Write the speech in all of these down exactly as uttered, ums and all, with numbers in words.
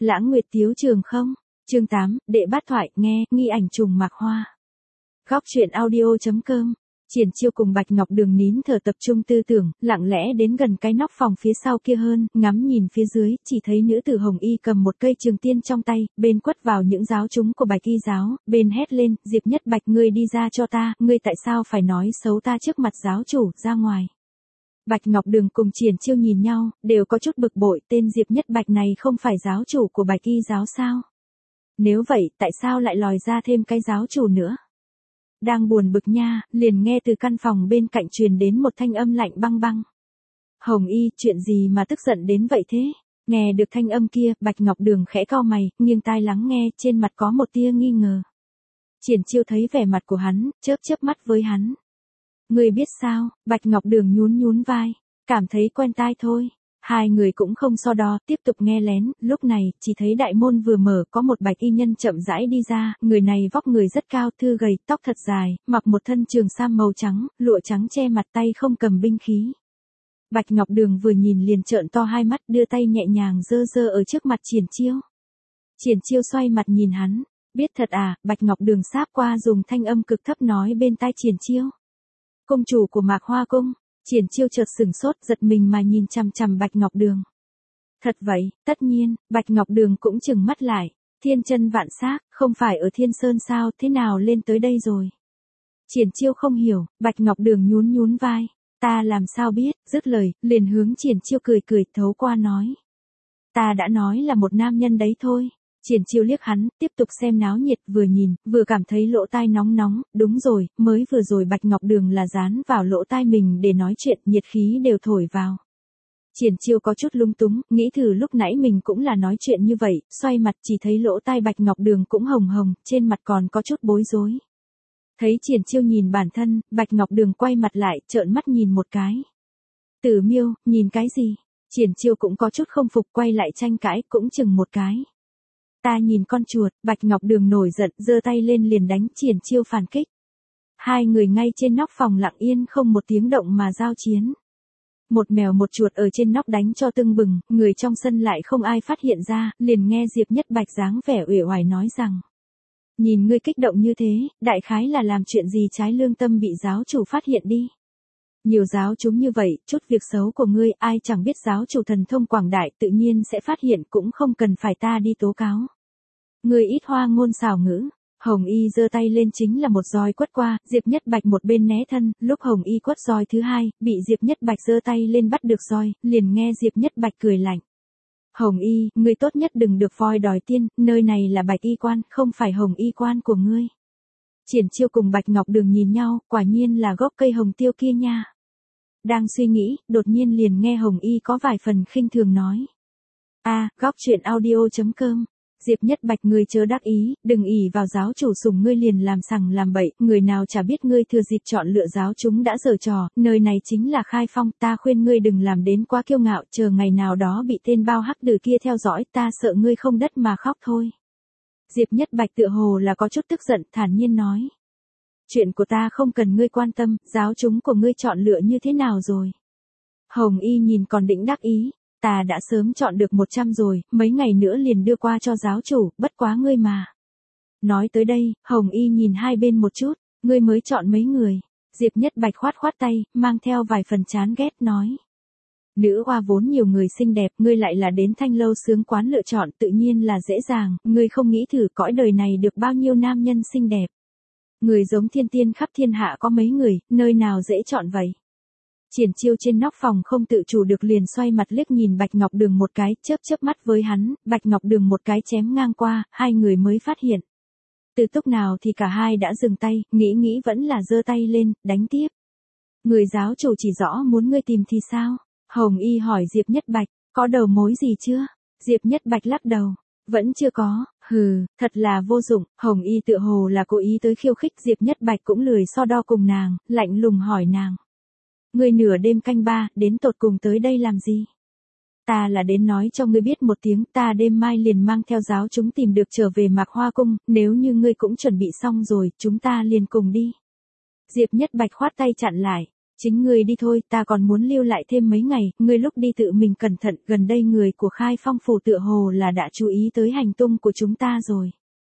Lãng Nguyệt Tiếu Trường không? Chương tám, đệ bát thoại, nghe, nghi ảnh trùng mạc hoa. Góc truyện audio.com. Triển Chiêu cùng Bạch Ngọc Đường nín thở tập trung tư tưởng, lặng lẽ đến gần cái nóc phòng phía sau kia hơn, ngắm nhìn phía dưới, chỉ thấy nữ tử Hồng Y cầm một cây trường tiên trong tay, bên quất vào những giáo chúng của Bạch Y giáo, bên hét lên, Diệp Nhất Bạch ngươi đi ra cho ta, ngươi tại sao phải nói xấu ta trước mặt giáo chủ, ra ngoài. Bạch Ngọc Đường cùng Triển Chiêu nhìn nhau, đều có chút bực bội, tên Diệp Nhất Bạch này không phải giáo chủ của Bạch Y giáo sao? Nếu vậy, tại sao lại lòi ra thêm cái giáo chủ nữa? Đang buồn bực nha, liền nghe từ căn phòng bên cạnh truyền đến một thanh âm lạnh băng băng. Hồng Y, chuyện gì mà tức giận đến vậy thế? Nghe được thanh âm kia, Bạch Ngọc Đường khẽ cau mày, nghiêng tai lắng nghe, trên mặt có một tia nghi ngờ. Triển Chiêu thấy vẻ mặt của hắn, chớp chớp mắt với hắn. Ngươi biết sao? Bạch Ngọc Đường nhún nhún vai, cảm thấy quen tai thôi. Hai người cũng không so đo, tiếp tục nghe lén, lúc này, chỉ thấy đại môn vừa mở có một bạch y nhân chậm rãi đi ra, người này vóc người rất cao, thưa gầy, tóc thật dài, mặc một thân trường sam màu trắng, lụa trắng che mặt, tay không cầm binh khí. Bạch Ngọc Đường vừa nhìn liền trợn to hai mắt, đưa tay nhẹ nhàng giơ giơ ở trước mặt Triển Chiêu. Triển Chiêu xoay mặt nhìn hắn, biết thật à? Bạch Ngọc Đường sáp qua dùng thanh âm cực thấp nói bên tai Triển Chiêu. Công chủ của Mạc Hoa Cung. Triển Chiêu chợt sửng sốt, giật mình mà nhìn chằm chằm Bạch Ngọc Đường. Thật vậy? Tất nhiên. Bạch Ngọc Đường cũng chừng mắt lại. Thiên chân vạn xác, không phải ở Thiên Sơn sao, thế nào lên tới đây rồi? Triển Chiêu không hiểu, Bạch Ngọc Đường nhún nhún vai. Ta làm sao biết? Dứt lời, liền hướng Triển Chiêu cười cười thấu qua nói. Ta đã nói là một nam nhân đấy thôi. Triển Chiêu liếc hắn, tiếp tục xem náo nhiệt, vừa nhìn, vừa cảm thấy lỗ tai nóng nóng, đúng rồi, mới vừa rồi Bạch Ngọc Đường là dán vào lỗ tai mình để nói chuyện, nhiệt khí đều thổi vào. Triển Chiêu có chút lung túng, nghĩ thử lúc nãy mình cũng là nói chuyện như vậy, xoay mặt chỉ thấy lỗ tai Bạch Ngọc Đường cũng hồng hồng, trên mặt còn có chút bối rối. Thấy Triển Chiêu nhìn bản thân, Bạch Ngọc Đường quay mặt lại, trợn mắt nhìn một cái. Tử Miêu, nhìn cái gì? Triển Chiêu cũng có chút không phục, quay lại tranh cãi, cũng chừng một cái. Ta nhìn con chuột. Bạch Ngọc Đường nổi giận, giơ tay lên liền đánh Triển Chiêu phản kích. Hai người ngay trên nóc phòng lặng yên không một tiếng động mà giao chiến. Một mèo một chuột ở trên nóc đánh cho tưng bừng, người trong sân lại không ai phát hiện ra, liền nghe Diệp Nhất Bạch dáng vẻ uể oải nói rằng. Nhìn ngươi kích động như thế, đại khái là làm chuyện gì trái lương tâm bị giáo chủ phát hiện đi. Nhiều giáo chúng như vậy, chút việc xấu của ngươi, ai chẳng biết giáo chủ thần thông quảng đại tự nhiên sẽ phát hiện, cũng không cần phải ta đi tố cáo. Ngươi ít hoa ngôn xảo ngữ. Hồng Y giơ tay lên chính là một roi quất qua, Diệp Nhất Bạch một bên né thân, lúc Hồng Y quất roi thứ hai, bị Diệp Nhất Bạch giơ tay lên bắt được roi, liền nghe Diệp Nhất Bạch cười lạnh. Hồng Y, ngươi tốt nhất đừng được voi đòi tiên, nơi này là Bạch Y quan, không phải Hồng Y quan của ngươi. Triển Chiêu cùng Bạch Ngọc Đường nhìn nhau, quả nhiên là gốc cây hồng tiêu kia nha. Đang suy nghĩ, đột nhiên liền nghe Hồng Y có vài phần khinh thường nói. A, à, góc truyện audio.com. Diệp Nhất Bạch ngươi chớ đắc ý, đừng ỷ vào giáo chủ sủng ngươi liền làm sằng làm bậy, người nào chả biết ngươi thừa dịp chọn lựa giáo chúng đã giở trò, nơi này chính là khai phong, ta khuyên ngươi đừng làm đến quá kiêu ngạo, chờ ngày nào đó bị tên bao hắc đừ kia theo dõi, ta sợ ngươi không đất mà khóc thôi. Diệp Nhất Bạch tựa hồ là có chút tức giận, thản nhiên nói. Chuyện của ta không cần ngươi quan tâm, giáo chúng của ngươi chọn lựa như thế nào rồi? Hồng Y nhìn còn đĩnh đắc ý, ta đã sớm chọn được một trăm rồi, mấy ngày nữa liền đưa qua cho giáo chủ, bất quá ngươi mà. Nói tới đây, Hồng Y nhìn hai bên một chút, ngươi mới chọn mấy người. Diệp Nhất Bạch khoát khoát tay, mang theo vài phần chán ghét nói. Nữ oa vốn nhiều người xinh đẹp, ngươi lại là đến Thanh Lâu Sướng Quán lựa chọn tự nhiên là dễ dàng, ngươi không nghĩ thử cõi đời này được bao nhiêu nam nhân xinh đẹp. Người giống thiên tiên khắp thiên hạ có mấy người, nơi nào dễ chọn vậy? Triển Chiêu trên nóc phòng không tự chủ được liền xoay mặt liếc nhìn Bạch Ngọc Đường một cái, chớp chớp mắt với hắn, Bạch Ngọc Đường một cái chém ngang qua, hai người mới phát hiện. Từ lúc nào thì cả hai đã dừng tay, nghĩ nghĩ vẫn là giơ tay lên, đánh tiếp. Người giáo chủ chỉ rõ muốn ngươi tìm thì sao? Hồng Y hỏi Diệp Nhất Bạch, có đầu mối gì chưa? Diệp Nhất Bạch lắc đầu, vẫn chưa có, hừ, thật là vô dụng. Hồng Y tựa hồ là cố ý tới khiêu khích, Diệp Nhất Bạch cũng lười so đo cùng nàng, lạnh lùng hỏi nàng. Ngươi nửa đêm canh ba, đến tột cùng tới đây làm gì? Ta là đến nói cho ngươi biết một tiếng, ta đêm mai liền mang theo giáo chúng tìm được trở về Mạc Hoa Cung, nếu như ngươi cũng chuẩn bị xong rồi, chúng ta liền cùng đi. Diệp Nhất Bạch khoát tay chặn lại. Chính ngươi đi thôi, ta còn muốn lưu lại thêm mấy ngày, ngươi lúc đi tự mình cẩn thận, gần đây người của Khai Phong phủ tựa hồ là đã chú ý tới hành tung của chúng ta rồi.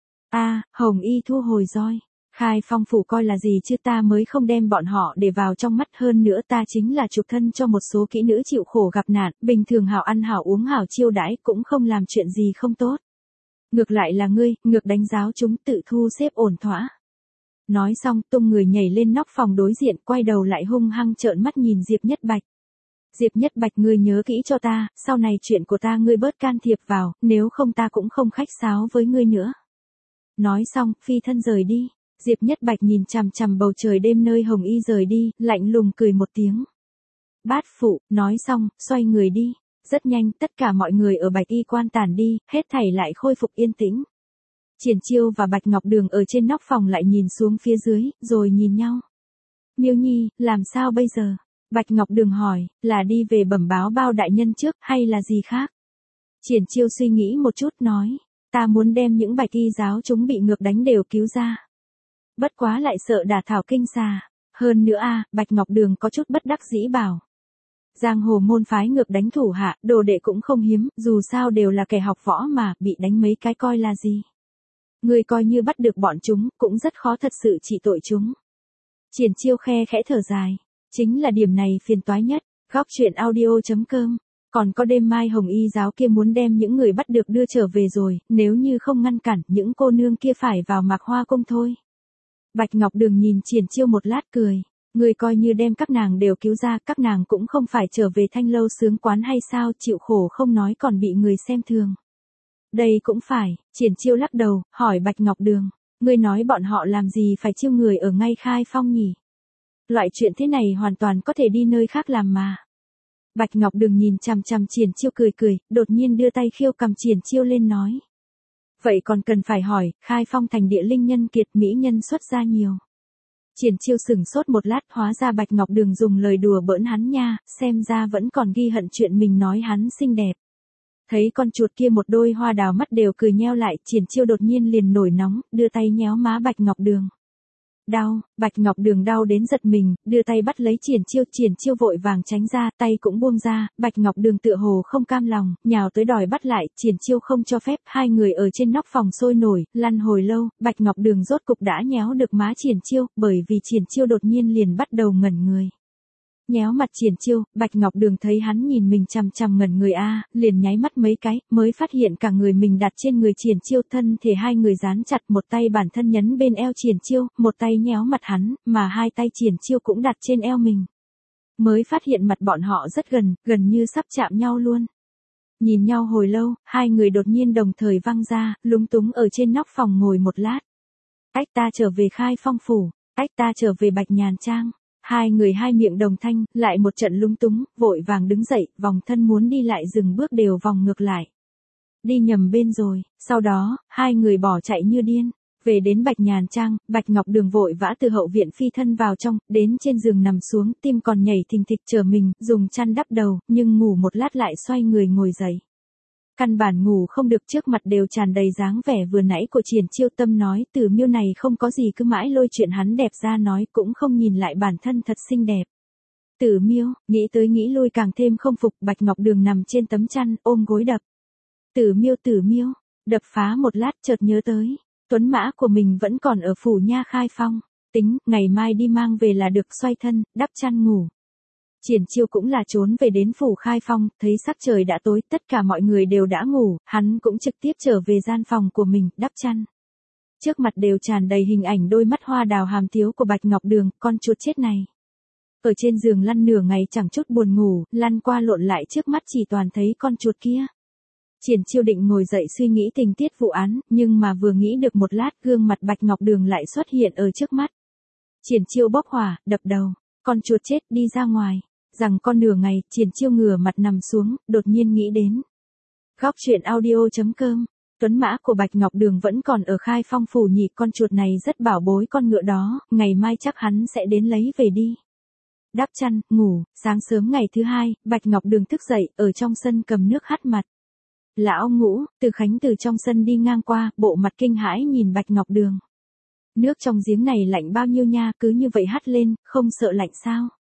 A, Hồng Y thu hồi roi. Khai Phong phủ coi là gì chứ, ta mới không đem bọn họ để vào trong mắt, hơn nữa ta chính là chuộc thân cho một số kỹ nữ chịu khổ gặp nạn, bình thường hảo ăn hảo uống hảo chiêu đãi cũng không làm chuyện gì không tốt. Ngược lại là ngươi, ngược đánh giáo chúng tự thu xếp ổn thỏa. Nói xong tung người nhảy lên nóc phòng đối diện, quay đầu lại hung hăng trợn mắt nhìn Diệp Nhất Bạch. Diệp Nhất Bạch, ngươi nhớ kỹ cho ta, sau này chuyện của ta ngươi bớt can thiệp vào, nếu không ta cũng không khách sáo với ngươi nữa. Nói xong, phi thân rời đi. Diệp Nhất Bạch nhìn chằm chằm bầu trời đêm nơi Hồng Y rời đi, lạnh lùng cười một tiếng. Bát phụ, nói xong, xoay người đi. Rất nhanh, tất cả mọi người ở Bạch Y quan tản đi, hết thảy lại khôi phục yên tĩnh. Triển Chiêu và Bạch Ngọc Đường ở trên nóc phòng lại nhìn xuống phía dưới, rồi nhìn nhau. Miêu Nhi, làm sao bây giờ? Bạch Ngọc Đường hỏi, là đi về bẩm báo Bao đại nhân trước, hay là gì khác? Triển Chiêu suy nghĩ một chút nói, ta muốn đem những Bạch Y giáo chúng bị ngược đánh đều cứu ra. Bất quá lại sợ đả thảo kinh xà. Hơn nữa a, Bạch Ngọc Đường có chút bất đắc dĩ bảo. Giang hồ môn phái ngược đánh thủ hạ, đồ đệ cũng không hiếm, dù sao đều là kẻ học võ mà, bị đánh mấy cái coi là gì. Người coi như bắt được bọn chúng, cũng rất khó thật sự trị tội chúng. Triển Chiêu khe khẽ thở dài. Chính là điểm này phiền toái nhất. Góc truyện audio chấm com. Còn có đêm mai Hồng Y giáo kia muốn đem những người bắt được đưa trở về rồi, nếu như không ngăn cản, những cô nương kia phải vào Mạc Hoa Cung thôi. Bạch Ngọc Đường nhìn Triển Chiêu một lát cười. Người coi như đem các nàng đều cứu ra, các nàng cũng không phải trở về thanh lâu sướng quán hay sao, chịu khổ không nói còn bị người xem thường. Đây cũng phải, Triển Chiêu lắc đầu, hỏi Bạch Ngọc Đường. Ngươi nói bọn họ làm gì phải chiêu người ở ngay Khai Phong nhỉ? Loại chuyện thế này hoàn toàn có thể đi nơi khác làm mà. Bạch Ngọc Đường nhìn chằm chằm Triển Chiêu cười cười, đột nhiên đưa tay khiêu cầm Triển Chiêu lên nói. Vậy còn cần phải hỏi, Khai Phong thành địa linh nhân kiệt, mỹ nhân xuất ra nhiều. Triển Chiêu sửng sốt một lát, hóa ra Bạch Ngọc Đường dùng lời đùa bỡn hắn nha, xem ra vẫn còn ghi hận chuyện mình nói hắn xinh đẹp. Thấy con chuột kia một đôi hoa đào mắt đều cười nheo lại, Triển Chiêu đột nhiên liền nổi nóng, đưa tay nhéo má Bạch Ngọc Đường. Đau, Bạch Ngọc Đường đau đến giật mình, đưa tay bắt lấy Triển Chiêu, Triển Chiêu vội vàng tránh ra, tay cũng buông ra, Bạch Ngọc Đường tựa hồ không cam lòng, nhào tới đòi bắt lại, Triển Chiêu không cho phép, hai người ở trên nóc phòng sôi nổi, lăn hồi lâu, Bạch Ngọc Đường rốt cục đã nhéo được má Triển Chiêu, bởi vì Triển Chiêu đột nhiên liền bắt đầu ngẩn người. Nhéo mặt Triển Chiêu, Bạch Ngọc Đường thấy hắn nhìn mình chằm chằm ngẩn người a, liền nháy mắt mấy cái, mới phát hiện cả người mình đặt trên người Triển Chiêu, thân thể hai người dán chặt, một tay bản thân nhấn bên eo Triển Chiêu, một tay nhéo mặt hắn, mà hai tay Triển Chiêu cũng đặt trên eo mình. Mới phát hiện mặt bọn họ rất gần, gần như sắp chạm nhau luôn. Nhìn nhau hồi lâu, hai người đột nhiên đồng thời văng ra, lúng túng ở trên nóc phòng ngồi một lát. Ách, ta trở về Khai Phong phủ, ách, ta trở về Bạch Nhàn Trang. Hai người hai miệng đồng thanh, lại một trận lúng túng, vội vàng đứng dậy, vòng thân muốn đi lại dừng bước đều vòng ngược lại. Đi nhầm bên rồi, sau đó, hai người bỏ chạy như điên. Về đến Bạch Nhàn Trang, Bạch Ngọc Đường vội vã từ hậu viện phi thân vào trong, đến trên giường nằm xuống, tim còn nhảy thình thịch chờ mình, dùng chăn đắp đầu, nhưng ngủ một lát lại xoay người ngồi dậy. Căn bản ngủ không được, trước mặt đều tràn đầy dáng vẻ vừa nãy của Triển Chiêu, tâm nói Từ Miêu này không có gì cứ mãi lôi chuyện hắn đẹp ra nói, cũng không nhìn lại bản thân thật xinh đẹp. Tử Miêu, nghĩ tới nghĩ lui càng thêm không phục, Bạch Ngọc Đường nằm trên tấm chăn, ôm gối đập. Tử Miêu, Tử Miêu, đập phá một lát chợt nhớ tới, tuấn mã của mình vẫn còn ở phủ nha Khai Phong, tính, ngày mai đi mang về là được, xoay thân, đắp chăn ngủ. Triển Chiêu cũng là trốn về đến phủ Khai Phong, thấy sắc trời đã tối, tất cả mọi người đều đã ngủ, hắn cũng trực tiếp trở về gian phòng của mình, đắp chăn. Trước mặt đều tràn đầy hình ảnh đôi mắt hoa đào hàm tiếu của Bạch Ngọc Đường, con chuột chết này. Ở trên giường lăn nửa ngày chẳng chút buồn ngủ, lăn qua lộn lại trước mắt chỉ toàn thấy con chuột kia. Triển Chiêu định ngồi dậy suy nghĩ tình tiết vụ án, nhưng mà vừa nghĩ được một lát, gương mặt Bạch Ngọc Đường lại xuất hiện ở trước mắt. Triển Chiêu bốc hỏa, đập đầu, con chuột chết, đi ra ngoài. Rằng con nửa ngày, Triển Chiêu ngửa mặt nằm xuống, đột nhiên nghĩ đến. Góc truyện audio chấm com. Tuấn mã của Bạch Ngọc Đường vẫn còn ở Khai Phong phủ nhỉ, con chuột này rất bảo bối con ngựa đó, ngày mai chắc hắn sẽ đến lấy về đi. Đắp chăn, ngủ, sáng sớm ngày thứ hai, Bạch Ngọc Đường thức dậy, ở trong sân cầm nước hắt mặt. Lão Ngũ, Từ Khánh từ trong sân đi ngang qua, bộ mặt kinh hãi nhìn Bạch Ngọc Đường. Nước trong giếng này lạnh bao nhiêu nha, cứ như vậy hắt lên, không sợ lạnh sao?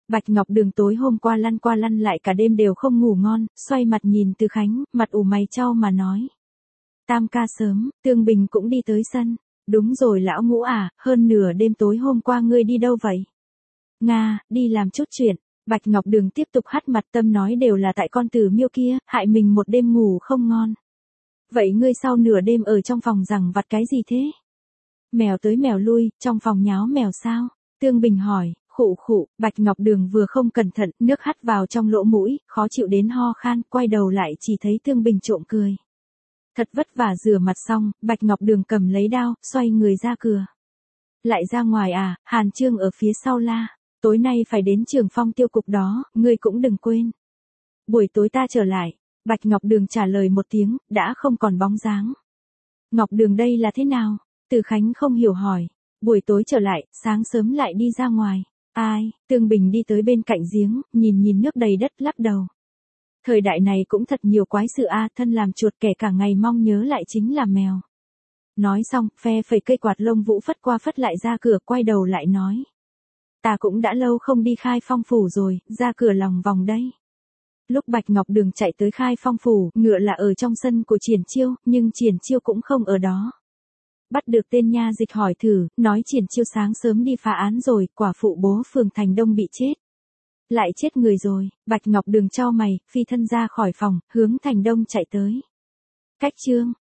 Bạch Ngọc Đường tối hôm qua lăn qua lăn lại cả đêm đều không ngủ ngon, xoay mặt nhìn Từ Khánh, mặt ủ mày chau mà nói. Tam ca sớm, Tương Bình cũng đi tới sân. Đúng rồi lão Ngũ à, hơn nửa đêm tối hôm qua ngươi đi đâu vậy? Nga, đi làm chút chuyện. Bạch Ngọc Đường tiếp tục hắt mặt tâm nói đều là tại con Tử Miêu kia, hại mình một đêm ngủ không ngon. Vậy ngươi sau nửa đêm ở trong phòng rằng vặt cái gì thế? Mèo tới mèo lui, trong phòng nháo mèo sao? Tương Bình hỏi, khụ khụ, Bạch Ngọc Đường vừa không cẩn thận, nước hắt vào trong lỗ mũi, khó chịu đến ho khan, quay đầu lại chỉ thấy Tương Bình trộm cười. Thật vất vả rửa mặt xong, Bạch Ngọc Đường cầm lấy đao, xoay người ra cửa. Lại ra ngoài à, Hàn Trương ở phía sau la. Tối nay phải đến Trường Phong tiêu cục đó, ngươi cũng đừng quên. Buổi tối ta trở lại. Bạch Ngọc Đường trả lời một tiếng, đã không còn bóng dáng. Ngọc Đường đây là thế nào? Từ Khánh không hiểu hỏi. Buổi tối trở lại, sáng sớm lại đi ra ngoài. Ai? Tương Bình đi tới bên cạnh giếng, nhìn nhìn nước đầy đất lắc đầu. Thời đại này cũng thật nhiều quái sự a, thân làm chuột kẻ cả ngày mong nhớ lại chính là mèo. Nói xong, phe phẩy cây quạt lông vũ phất qua phất lại ra cửa, quay đầu lại nói. Ta cũng đã lâu không đi Khai Phong phủ rồi, ra cửa lòng vòng đây. Lúc Bạch Ngọc Đường chạy tới Khai Phong phủ, ngựa là ở trong sân của Triển Chiêu, nhưng Triển Chiêu cũng không ở đó. Bắt được tên nha dịch hỏi thử, nói Triển Chiêu sáng sớm đi phá án rồi, quả phụ bố phường Thành Đông bị chết. Lại chết người rồi, Bạch Ngọc Đường chau mày, phi thân ra khỏi phòng, hướng Thành Đông chạy tới. Cách chương